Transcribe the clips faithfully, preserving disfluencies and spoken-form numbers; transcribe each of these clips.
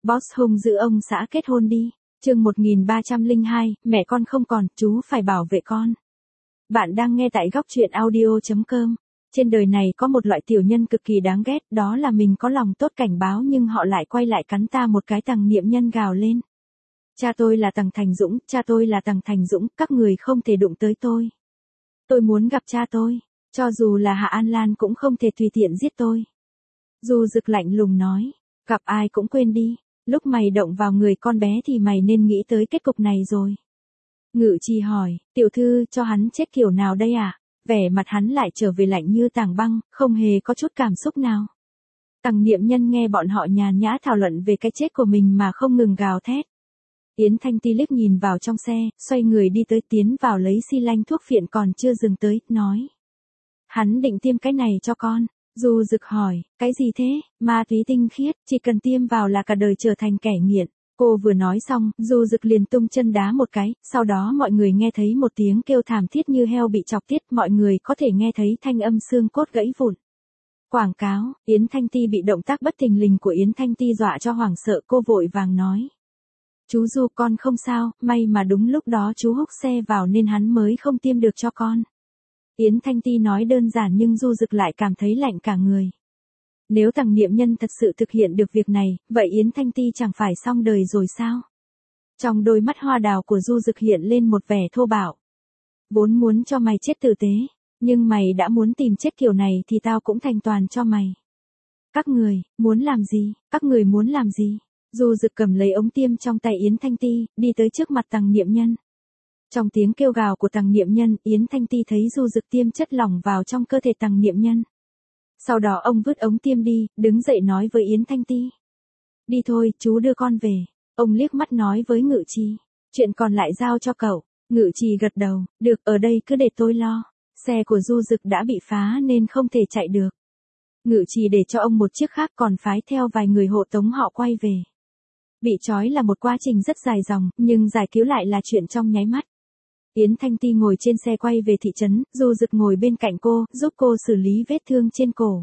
Boss hung giữ ông xã kết hôn đi. Chương một nghìn ba trăm lẻ hai, mẹ con không còn, chú phải bảo vệ con. Bạn đang nghe tại góc truyện audio chấm com. Trên đời này có một loại tiểu nhân cực kỳ đáng ghét, đó là mình có lòng tốt cảnh báo nhưng họ lại quay lại cắn ta một cái. Tằng Niệm Nhân gào lên. Cha tôi là Tằng Thành Dũng, cha tôi là Tằng Thành Dũng, các người không thể đụng tới tôi. Tôi muốn gặp cha tôi, cho dù là Hạ An Lan cũng không thể tùy tiện giết tôi. Du Dực lạnh lùng nói, gặp ai cũng quên đi, lúc mày động vào người con bé thì mày nên nghĩ tới kết cục này rồi. Ngự Trì hỏi, tiểu thư cho hắn chết kiểu nào đây à? Vẻ mặt hắn lại trở về lạnh như tảng băng, không hề có chút cảm xúc nào. Tằng Niệm Nhân nghe bọn họ nhàn nhã thảo luận về cái chết của mình mà không ngừng gào thét. Yến Thanh Ti liếc nhìn vào trong xe, xoay người đi tới tiến vào lấy xi lanh thuốc phiện còn chưa dừng tới, nói. Hắn định tiêm cái này cho con. Du Dực hỏi, cái gì thế? Ma túy tinh khiết, chỉ cần tiêm vào là cả đời trở thành kẻ nghiện. Cô vừa nói xong, Du Dực liền tung chân đá một cái, sau đó mọi người nghe thấy một tiếng kêu thảm thiết như heo bị chọc tiết, mọi người có thể nghe thấy thanh âm xương cốt gãy vụn. Quảng cáo, Yến Thanh Ti bị động tác bất thình lình của Yến Thanh Ti dọa cho hoảng sợ, cô vội vàng nói. Chú Du con không sao, may mà đúng lúc đó chú húc xe vào nên hắn mới không tiêm được cho con. Yến Thanh Ti nói đơn giản nhưng Du Dực lại cảm thấy lạnh cả người. Nếu Tằng Niệm Nhân thật sự thực hiện được việc này, vậy Yến Thanh Ti chẳng phải xong đời rồi sao? Trong đôi mắt hoa đào của Du Dực hiện lên một vẻ thô bạo. Vốn muốn cho mày chết tử tế, nhưng mày đã muốn tìm chết kiểu này thì tao cũng thành toàn cho mày. Các người, muốn làm gì? Các người muốn làm gì? Du Dực cầm lấy ống tiêm trong tay Yến Thanh Ti, đi tới trước mặt Tằng Niệm Nhân. Trong tiếng kêu gào của Tằng Niệm Nhân, Yến Thanh Ti thấy Du Dực tiêm chất lỏng vào trong cơ thể Tằng Niệm Nhân. Sau đó ông vứt ống tiêm đi, đứng dậy nói với Yến Thanh Ti. Đi thôi, chú đưa con về. Ông liếc mắt nói với Ngự Trì. Chuyện còn lại giao cho cậu. Ngự Trì gật đầu, được, ở đây cứ để tôi lo. Xe của Du Dực đã bị phá nên không thể chạy được. Ngự Trì để cho ông một chiếc khác còn phái theo vài người hộ tống họ quay về. Bị trói là một quá trình rất dài dòng, nhưng giải cứu lại là chuyện trong nháy mắt. Yến Thanh Ti ngồi trên xe quay về thị trấn, Du Dực ngồi bên cạnh cô, giúp cô xử lý vết thương trên cổ.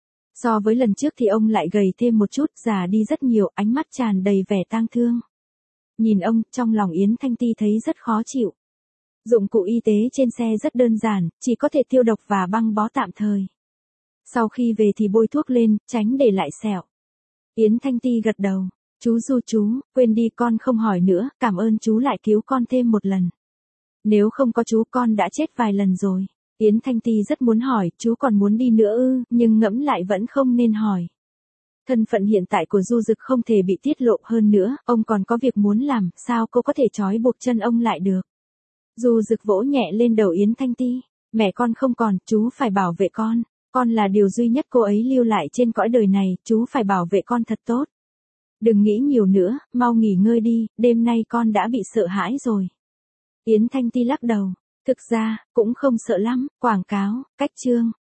So với lần trước thì ông lại gầy thêm một chút, già đi rất nhiều, ánh mắt tràn đầy vẻ tang thương. Nhìn ông, trong lòng Yến Thanh Ti thấy rất khó chịu. Dụng cụ y tế trên xe rất đơn giản, chỉ có thể tiêu độc và băng bó tạm thời. Sau khi về thì bôi thuốc lên, tránh để lại sẹo. Yến Thanh Ti gật đầu. Chú Du chú, quên đi con không hỏi nữa, cảm ơn chú lại cứu con thêm một lần. Nếu không có chú con đã chết vài lần rồi. Yến Thanh Ti rất muốn hỏi, chú còn muốn đi nữa ư, nhưng ngẫm lại vẫn không nên hỏi. Thân phận hiện tại của Du Dực không thể bị tiết lộ hơn nữa, ông còn có việc muốn làm, sao cô có thể trói buộc chân ông lại được. Du Dực vỗ nhẹ lên đầu Yến Thanh Ti, mẹ con không còn, chú phải bảo vệ con, con là điều duy nhất cô ấy lưu lại trên cõi đời này, chú phải bảo vệ con thật tốt. Đừng nghĩ nhiều nữa, mau nghỉ ngơi đi, đêm nay con đã bị sợ hãi rồi. Yến Thanh Ti lắc đầu, thực ra, cũng không sợ lắm, quảng cáo, cách chương.